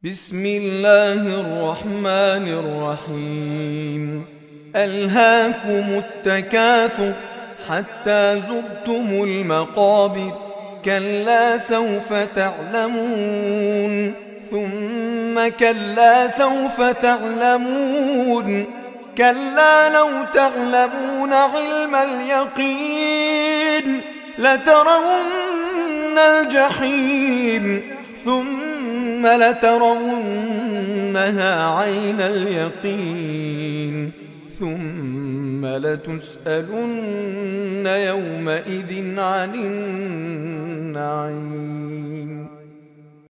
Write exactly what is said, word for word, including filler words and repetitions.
بسم الله الرحمن الرحيم ألهاكم التكاثر حتى زرتم المقابر كلا سوف تعلمون ثم كلا سوف تعلمون كلا لو تعلمون علم اليقين لترون الجحيم ثم لترونها عين اليقين ثم لتسألن يومئذ عن النعيم.